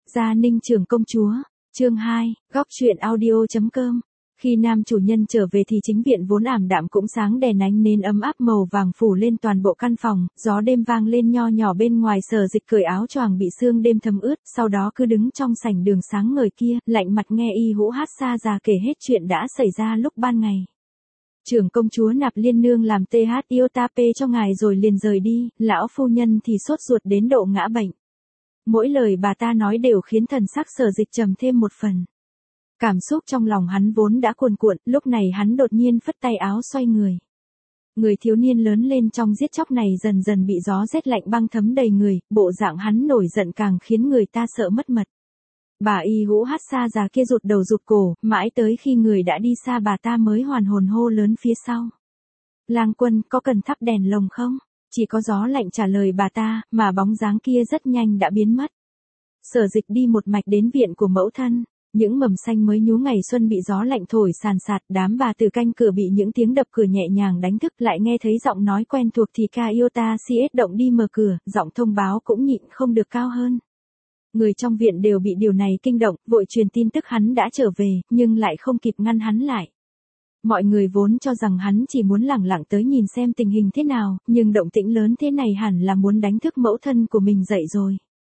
Gia Ninh trưởng công chúa, chương 2, góc truyện audio.com. Khi nam chủ nhân trở về thì chính viện vốn ảm đạm cũng sáng đèn ánh nến ấm áp màu vàng phủ lên toàn bộ căn phòng, gió đêm vang lên nho nhỏ bên ngoài. Sở Dịch cởi áo choàng bị sương đêm thấm ướt, sau đó cứ đứng trong sảnh đường sáng ngời kia, lạnh mặt nghe Y Hữu Hát xa già kể hết chuyện đã xảy ra lúc ban ngày. Trưởng công chúa Nạp Liên nương làm TH Iotap cho ngài rồi liền rời đi, lão phu nhân thì sốt ruột đến độ ngã bệnh. Mỗi lời bà ta nói đều khiến thần sắc Sở Dịch trầm thêm một phần. Cảm xúc trong lòng hắn vốn đã cuồn cuộn, lúc này hắn đột nhiên phất tay áo xoay người. Người thiếu niên lớn lên trong giết chóc này dần dần bị gió rét lạnh băng thấm đầy người, bộ dạng hắn nổi giận càng khiến người ta sợ mất mật. Bà Y Hữu Hát xa già kia rụt đầu rụt cổ, mãi tới khi người đã đi xa bà ta mới hoàn hồn hô lớn phía sau. Lang quân, có cần thắp đèn lồng không? Chỉ có gió lạnh trả lời bà ta, mà bóng dáng kia rất nhanh đã biến mất. Sở Dịch đi một mạch đến viện của mẫu thân. Những mầm xanh mới nhú ngày xuân bị gió lạnh thổi sàn sạt, đám bà từ canh cửa bị những tiếng đập cửa nhẹ nhàng đánh thức, lại nghe thấy giọng nói quen thuộc thì Ca Iota CS động đi mở cửa, giọng thông báo cũng nhịn không được cao hơn. Người trong viện đều bị điều này kinh động, vội truyền tin tức hắn đã trở về, nhưng lại không kịp ngăn hắn lại. Mọi người vốn cho rằng hắn chỉ muốn lẳng lặng tới nhìn xem tình hình thế nào, nhưng động tĩnh lớn thế này hẳn là muốn đánh thức mẫu thân của mình dậy rồi.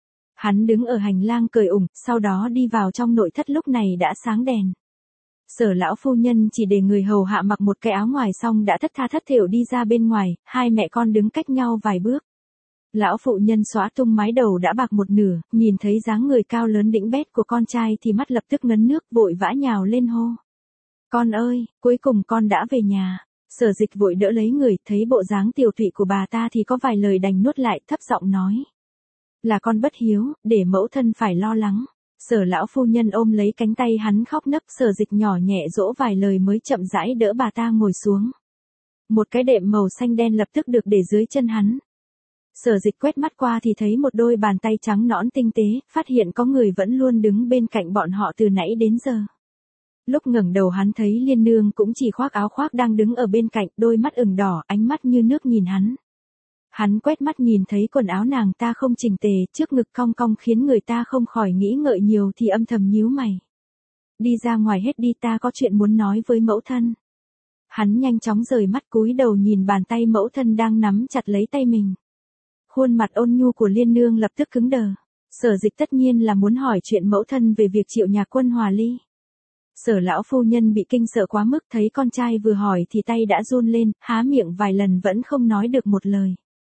Hắn đứng ở hành lang cười ủng, sau đó đi vào trong nội thất. Lúc này đã sáng đèn. Sở lão phu nhân chỉ để người hầu hạ mặc một cái áo ngoài xong đã thất tha thất thểu đi ra bên ngoài, hai mẹ con đứng cách nhau vài bước. Lão phụ nhân xõa tung mái đầu đã bạc một nửa, nhìn thấy dáng người cao lớn đĩnh bét của con trai thì mắt lập tức ngấn nước, vội vã nhào lên hô. Con ơi, cuối cùng con đã về nhà. Sở Dịch vội đỡ lấy người, thấy bộ dáng tiều tụy của bà ta thì có vài lời đành nuốt lại, thấp giọng nói. Là con bất hiếu, để mẫu thân phải lo lắng. Sở lão phu nhân ôm lấy cánh tay hắn khóc nấc. Sở Dịch nhỏ nhẹ dỗ vài lời mới chậm rãi đỡ bà ta ngồi xuống. Một cái đệm màu xanh đen lập tức được để dưới chân hắn. Sở Dịch quét mắt qua thì thấy một đôi bàn tay trắng nõn tinh tế, phát hiện có người vẫn luôn đứng bên cạnh bọn họ từ nãy đến giờ. Lúc ngẩng đầu hắn thấy Liên nương cũng chỉ khoác áo khoác đang đứng ở bên cạnh, đôi mắt ửng đỏ, ánh mắt như nước nhìn hắn. Hắn quét mắt nhìn thấy quần áo nàng ta không chỉnh tề, trước ngực cong cong khiến người ta không khỏi nghĩ ngợi nhiều thì âm thầm nhíu mày. Đi ra ngoài hết đi, ta có chuyện muốn nói với mẫu thân. Hắn nhanh chóng rời mắt cúi đầu nhìn bàn tay mẫu thân đang nắm chặt lấy tay mình. Khuôn mặt ôn nhu của Liên nương lập tức cứng đờ. Sở Dịch tất nhiên là muốn hỏi chuyện mẫu thân về việc Triệu Nhạc Quân hòa ly. Sở lão phu nhân bị kinh sợ quá mức, thấy con trai vừa hỏi thì tay đã run lên, há miệng vài lần vẫn không nói được một lời.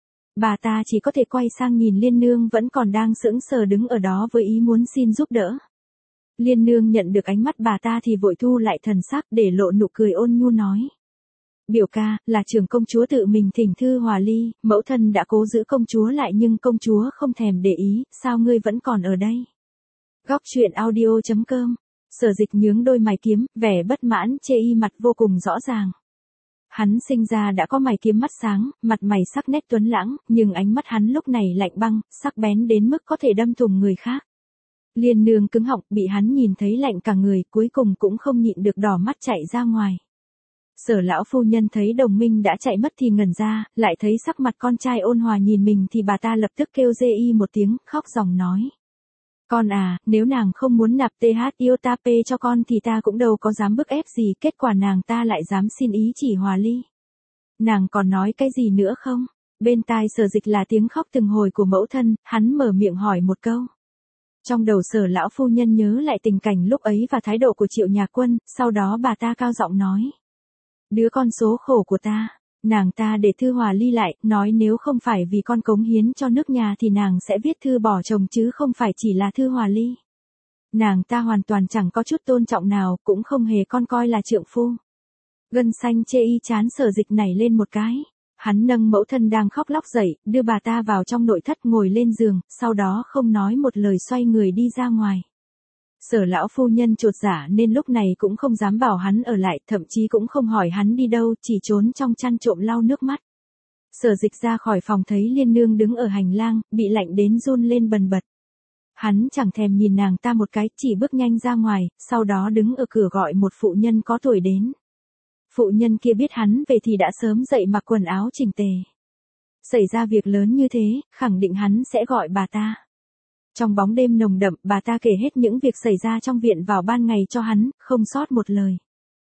Bà ta chỉ có thể quay sang nhìn Liên nương vẫn còn đang sững sờ đứng ở đó với ý muốn xin giúp đỡ. Liên nương nhận được ánh mắt bà ta thì vội thu lại thần sắc để lộ nụ cười ôn nhu nói. Biểu ca, là trưởng công chúa tự mình thỉnh thư hòa ly, mẫu thân đã cố giữ công chúa lại nhưng công chúa không thèm để ý, sao ngươi vẫn còn ở đây? Góc truyện audio.com. Sở Dịch nhướng đôi mày kiếm, vẻ bất mãn chê y mặt vô cùng rõ ràng. Hắn sinh ra đã có mày kiếm mắt sáng, mặt mày sắc nét tuấn lãng, nhưng ánh mắt hắn lúc này lạnh băng, sắc bén đến mức có thể đâm thủng người khác. Liên nương cứng họng, bị hắn nhìn thấy lạnh cả người, cuối cùng cũng không nhịn được đỏ mắt chạy ra ngoài. Sở lão phu nhân thấy đồng minh đã chạy mất thì ngẩn ra, lại thấy sắc mặt con trai ôn hòa nhìn mình thì bà ta lập tức kêu dê y một tiếng, khóc ròng nói. Con à, nếu nàng không muốn nạp TH Iotap cho con thì ta cũng đâu có dám bức ép gì, kết quả nàng ta lại dám xin ý chỉ hòa ly. Nàng còn nói cái gì nữa không? Bên tai Sở Dịch là tiếng khóc từng hồi của mẫu thân, hắn mở miệng hỏi một câu. Trong đầu Sở lão phu nhân nhớ lại tình cảnh lúc ấy và thái độ của Triệu Nhạc Quân, sau đó bà ta cao giọng nói. Đứa con số khổ của ta. Nàng ta để thư hòa ly lại, nói nếu không phải vì con cống hiến cho nước nhà thì nàng sẽ viết thư bỏ chồng chứ không phải chỉ là thư hòa ly. Nàng ta hoàn toàn chẳng có chút tôn trọng nào, cũng không hề con coi là trượng phu. Gân xanh chê y chán Sở Dịch nảy lên một cái. Hắn nâng mẫu thân đang khóc lóc dậy, đưa bà ta vào trong nội thất ngồi lên giường, sau đó không nói một lời xoay người đi ra ngoài. Sở lão phu nhân chột dạ nên lúc này cũng không dám bảo hắn ở lại, thậm chí cũng không hỏi hắn đi đâu, chỉ trốn trong chăn trộm lau nước mắt. Sở Dịch ra khỏi phòng thấy Liên nương đứng ở hành lang, bị lạnh đến run lên bần bật. Hắn chẳng thèm nhìn nàng ta một cái, chỉ bước nhanh ra ngoài, sau đó đứng ở cửa gọi một phụ nhân có tuổi đến. Phụ nhân kia biết hắn về thì đã sớm dậy mặc quần áo chỉnh tề. Xảy ra việc lớn như thế, khẳng định hắn sẽ gọi bà ta. Trong bóng đêm nồng đậm, bà ta kể hết những việc xảy ra trong viện vào ban ngày cho hắn, không sót một lời.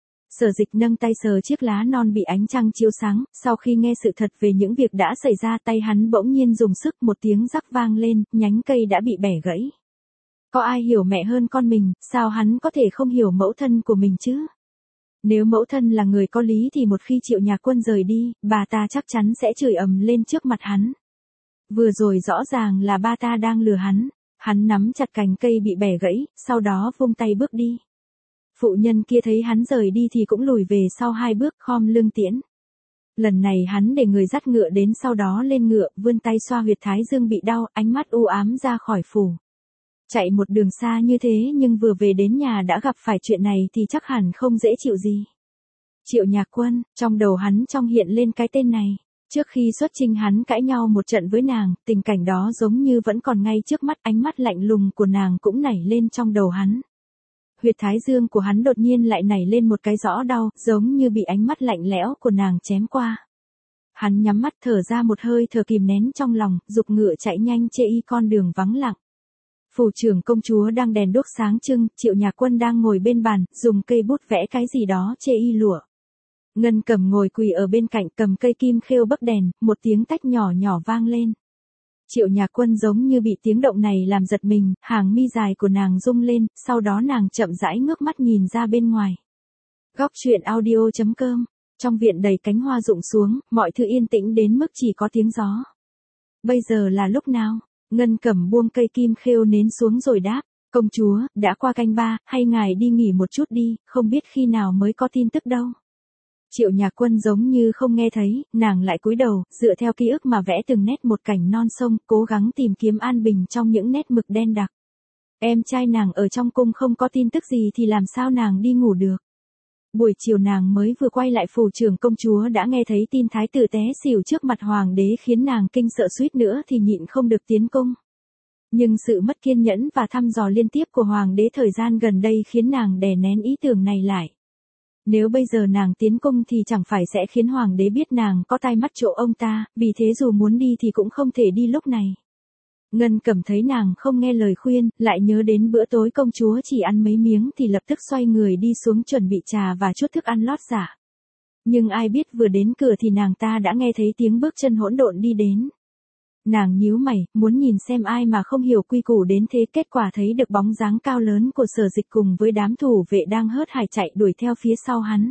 Sở Dịch nâng tay sờ chiếc lá non bị ánh trăng chiếu sáng, sau khi nghe sự thật về những việc đã xảy ra, tay hắn bỗng nhiên dùng sức, một tiếng rắc vang lên, nhánh cây đã bị bẻ gãy. Có ai hiểu mẹ hơn con mình, sao hắn có thể không hiểu mẫu thân của mình chứ? Nếu mẫu thân là người có lý thì một khi Triệu Nhạc Quân rời đi, bà ta chắc chắn sẽ chửi ầm lên trước mặt hắn. Vừa rồi rõ ràng là ba ta đang lừa hắn. Hắn nắm chặt cành cây bị bẻ gãy, sau đó vung tay bước đi. Phụ nhân kia thấy hắn rời đi thì cũng lùi về sau 2 bước, khom lưng tiễn. Lần này hắn để người dắt ngựa đến, sau đó lên ngựa, vươn tay xoa huyệt thái dương bị đau, ánh mắt u ám ra khỏi phủ. Chạy một đường xa như thế nhưng vừa về đến nhà đã gặp phải chuyện này thì chắc hẳn không dễ chịu gì. Triệu Nhạc Quân, trong đầu hắn hiện lên cái tên này. Trước khi xuất chinh hắn cãi nhau một trận với nàng, tình cảnh đó giống như vẫn còn ngay trước mắt, ánh mắt lạnh lùng của nàng cũng nảy lên trong đầu hắn. Huyệt thái dương của hắn đột nhiên lại nảy lên một cái rõ đau, giống như bị ánh mắt lạnh lẽo của nàng chém qua. Hắn nhắm mắt thở ra một hơi thở kìm nén trong lòng, giục ngựa chạy nhanh chê y con đường vắng lặng. Phủ trưởng công chúa đang đèn đuốc sáng trưng, Triệu Nhạc Quân đang ngồi bên bàn, dùng cây bút vẽ cái gì đó chê y lụa. Ngân Cẩm ngồi quỳ ở bên cạnh cầm cây kim khêu bấc đèn, một tiếng tách nhỏ nhỏ vang lên. Triệu Nhạc Quân giống như bị tiếng động này làm giật mình, hàng mi dài của nàng rung lên, sau đó nàng chậm rãi ngước mắt nhìn ra bên ngoài. Góc truyện audio.com. Trong viện đầy cánh hoa rụng xuống, mọi thứ yên tĩnh đến mức chỉ có tiếng gió. Bây giờ là lúc nào? Ngân Cẩm buông cây kim khêu nến xuống rồi đáp. Công chúa, đã qua canh 3, hay ngài đi nghỉ một chút đi, không biết khi nào mới có tin tức đâu. Triệu Nhạc Quân giống như không nghe thấy, nàng lại cúi đầu, dựa theo ký ức mà vẽ từng nét một cảnh non sông, cố gắng tìm kiếm an bình trong những nét mực đen đặc. Em trai nàng ở trong cung không có tin tức gì thì làm sao nàng đi ngủ được. Buổi chiều nàng mới vừa quay lại phủ trưởng công chúa đã nghe thấy tin thái tử té xỉu trước mặt hoàng đế khiến nàng kinh sợ suýt nữa thì nhịn không được tiến cung. Nhưng sự mất kiên nhẫn và thăm dò liên tiếp của hoàng đế thời gian gần đây khiến nàng đè nén ý tưởng này lại. Nếu bây giờ nàng tiến cung thì chẳng phải sẽ khiến hoàng đế biết nàng có tai mắt chỗ ông ta, vì thế dù muốn đi thì cũng không thể đi lúc này. Ngân Cẩm thấy nàng không nghe lời khuyên, lại nhớ đến bữa tối công chúa chỉ ăn mấy miếng thì lập tức xoay người đi xuống chuẩn bị trà và chút thức ăn lót dạ. Nhưng ai biết vừa đến cửa thì nàng ta đã nghe thấy tiếng bước chân hỗn độn đi đến. Nàng nhíu mày, muốn nhìn xem ai mà không hiểu quy củ đến thế, kết quả thấy được bóng dáng cao lớn của Sở Dịch cùng với đám thủ vệ đang hớt hải chạy đuổi theo phía sau hắn.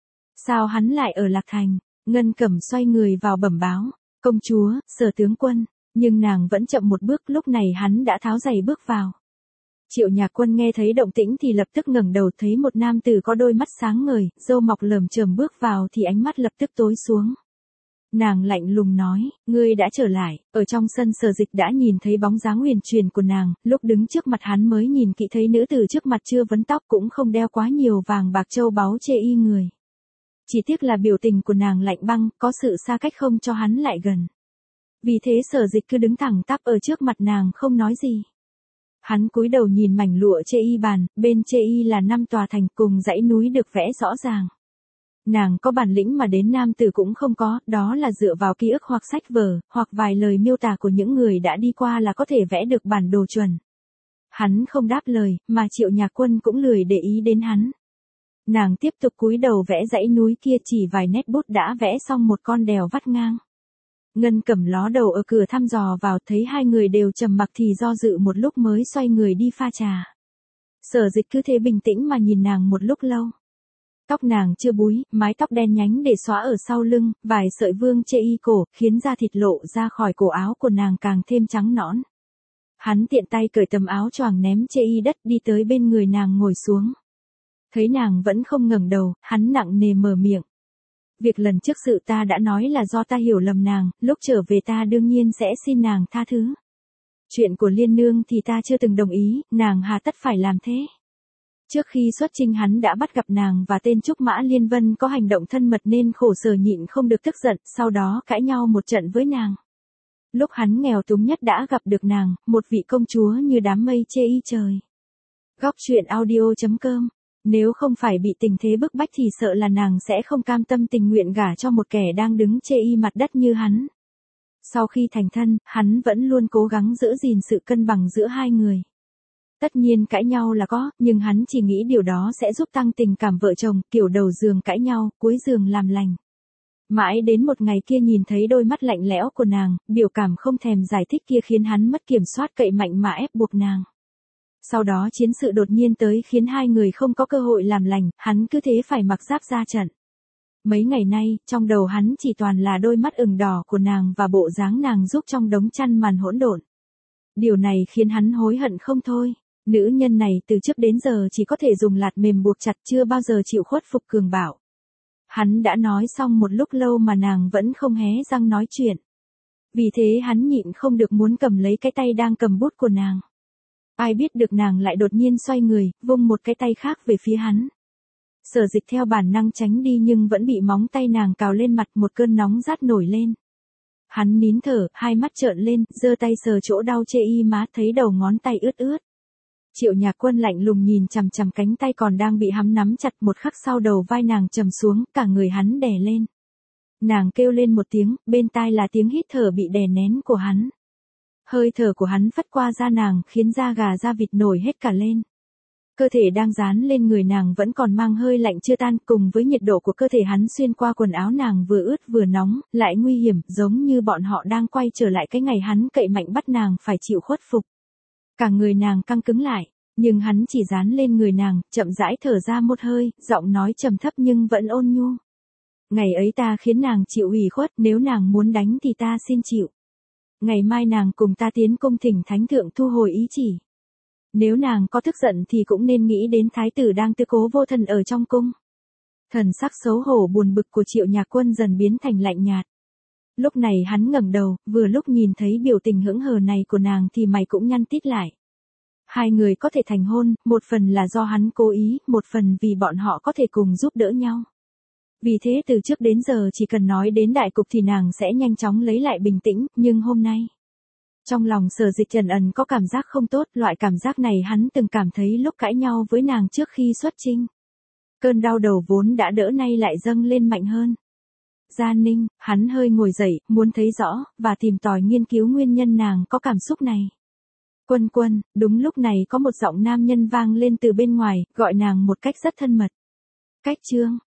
Sao hắn lại ở Lạc Thành? Ngân Cẩm xoay người vào bẩm báo. Công chúa, Sở tướng quân. Nhưng nàng vẫn chậm một bước, lúc này hắn đã tháo giày bước vào. Triệu Nhạc Quân nghe thấy động tĩnh thì lập tức ngẩng đầu, thấy một nam tử có đôi mắt sáng ngời, râu mọc lởm chởm bước vào thì ánh mắt lập tức tối xuống. Nàng lạnh lùng nói, ngươi đã trở lại. Ở trong sân Sở Dịch đã nhìn thấy bóng dáng huyền truyền của nàng, lúc đứng trước mặt hắn mới nhìn kỹ thấy nữ tử trước mặt chưa vấn tóc cũng không đeo quá nhiều vàng bạc châu báu chê y người. Chỉ tiếc là biểu tình của nàng lạnh băng, có sự xa cách không cho hắn lại gần. Vì thế Sở Dịch cứ đứng thẳng tắp ở trước mặt nàng không nói gì. Hắn cúi đầu nhìn mảnh lụa chê y bàn, bên chê y là 5 tòa thành cùng dãy núi được vẽ rõ ràng. Nàng có bản lĩnh mà đến nam tử cũng không có, đó là dựa vào ký ức hoặc sách vở, hoặc vài lời miêu tả của những người đã đi qua là có thể vẽ được bản đồ chuẩn. Hắn không đáp lời, mà Triệu Nhạc Quân cũng lười để ý đến hắn. Nàng tiếp tục cúi đầu vẽ dãy núi kia, chỉ vài nét bút đã vẽ xong một con đèo vắt ngang. Ngân Cẩm ló đầu ở cửa thăm dò vào, thấy hai người đều trầm mặc thì do dự một lúc mới xoay người đi pha trà. Sở Dịch cứ thế bình tĩnh mà nhìn nàng một lúc lâu. Tóc nàng chưa búi, mái tóc đen nhánh để xóa ở sau lưng, vài sợi vương chê y cổ, khiến da thịt lộ ra khỏi cổ áo của nàng càng thêm trắng nõn. Hắn tiện tay cởi tấm áo choàng ném chê y đất, đi tới bên người nàng ngồi xuống. Thấy nàng vẫn không ngẩng đầu, hắn nặng nề mở miệng. Việc lần trước sự ta đã nói là do ta hiểu lầm nàng, lúc trở về ta đương nhiên sẽ xin nàng tha thứ. Chuyện của Liên Nương thì ta chưa từng đồng ý, nàng hà tất phải làm thế. Trước khi xuất chinh hắn đã bắt gặp nàng và tên Trúc Mã Liên Vân có hành động thân mật nên khổ sở nhịn không được tức giận, sau đó cãi nhau một trận với nàng. Lúc hắn nghèo túng nhất đã gặp được nàng, một vị công chúa như đám mây chê y trời. Góc truyện audio.com. Nếu không phải bị tình thế bức bách thì sợ là nàng sẽ không cam tâm tình nguyện gả cho một kẻ đang đứng chê y mặt đất như hắn. Sau khi thành thân, hắn vẫn luôn cố gắng giữ gìn sự cân bằng giữa hai người. Tất nhiên cãi nhau là có, nhưng hắn chỉ nghĩ điều đó sẽ giúp tăng tình cảm vợ chồng, kiểu đầu giường cãi nhau, cuối giường làm lành. Mãi đến một ngày kia nhìn thấy đôi mắt lạnh lẽo của nàng, biểu cảm không thèm giải thích kia khiến hắn mất kiểm soát cậy mạnh mà ép buộc nàng. Sau đó chiến sự đột nhiên tới khiến hai người không có cơ hội làm lành, hắn cứ thế phải mặc giáp ra trận. Mấy ngày nay, trong đầu hắn chỉ toàn là đôi mắt ửng đỏ của nàng và bộ dáng nàng giúp trong đống chăn màn hỗn độn. Điều này khiến hắn hối hận không thôi. Nữ nhân này từ trước đến giờ chỉ có thể dùng lạt mềm buộc chặt, chưa bao giờ chịu khuất phục cường bạo. Hắn đã nói xong một lúc lâu mà nàng vẫn không hé răng nói chuyện. Vì thế hắn nhịn không được muốn cầm lấy cái tay đang cầm bút của nàng. Ai biết được nàng lại đột nhiên xoay người, vung một cái tay khác về phía hắn. Sở Dịch theo bản năng tránh đi nhưng vẫn bị móng tay nàng cào lên mặt, một cơn nóng rát nổi lên. Hắn nín thở, hai mắt trợn lên, giơ tay sờ chỗ đau chê y má, thấy đầu ngón tay ướt ướt. Triệu Nhạc Quân lạnh lùng nhìn chằm chằm cánh tay còn đang bị hắn nắm chặt, một khắc sau đầu vai nàng trầm xuống, cả người hắn đè lên. Nàng kêu lên một tiếng, bên tai là tiếng hít thở bị đè nén của hắn. Hơi thở của hắn phất qua da nàng, khiến da gà da vịt nổi hết cả lên. Cơ thể đang dán lên người nàng vẫn còn mang hơi lạnh chưa tan, cùng với nhiệt độ của cơ thể hắn xuyên qua quần áo nàng vừa ướt vừa nóng, lại nguy hiểm, giống như bọn họ đang quay trở lại cái ngày hắn cậy mạnh bắt nàng phải chịu khuất phục. Cả người nàng căng cứng lại, nhưng hắn chỉ dán lên người nàng, chậm rãi thở ra một hơi, giọng nói trầm thấp nhưng vẫn ôn nhu. Ngày ấy ta khiến nàng chịu ủy khuất, nếu nàng muốn đánh thì ta xin chịu. Ngày mai nàng cùng ta tiến cung thỉnh thánh thượng thu hồi ý chỉ. Nếu nàng có tức giận thì cũng nên nghĩ đến thái tử đang tư cố vô thân ở trong cung. Thần sắc xấu hổ buồn bực của Triệu Nhạc Quân dần biến thành lạnh nhạt. Lúc này hắn ngẩng đầu, vừa lúc nhìn thấy biểu tình hững hờ này của nàng thì mày cũng nhăn tít lại. Hai người có thể thành hôn, một phần là do hắn cố ý, một phần vì bọn họ có thể cùng giúp đỡ nhau. Vì thế từ trước đến giờ chỉ cần nói đến đại cục thì nàng sẽ nhanh chóng lấy lại bình tĩnh, nhưng hôm nay. Trong lòng Sở Dịch ẩn ẩn có cảm giác không tốt, loại cảm giác này hắn từng cảm thấy lúc cãi nhau với nàng trước khi xuất chinh. Cơn đau đầu vốn đã đỡ nay lại dâng lên mạnh hơn. Gia Ninh, hắn hơi ngồi dậy, muốn thấy rõ, và tìm tòi nghiên cứu nguyên nhân nàng có cảm xúc này. Quân Quân, đúng lúc này có một giọng nam nhân vang lên từ bên ngoài, gọi nàng một cách rất thân mật. Cách Trương,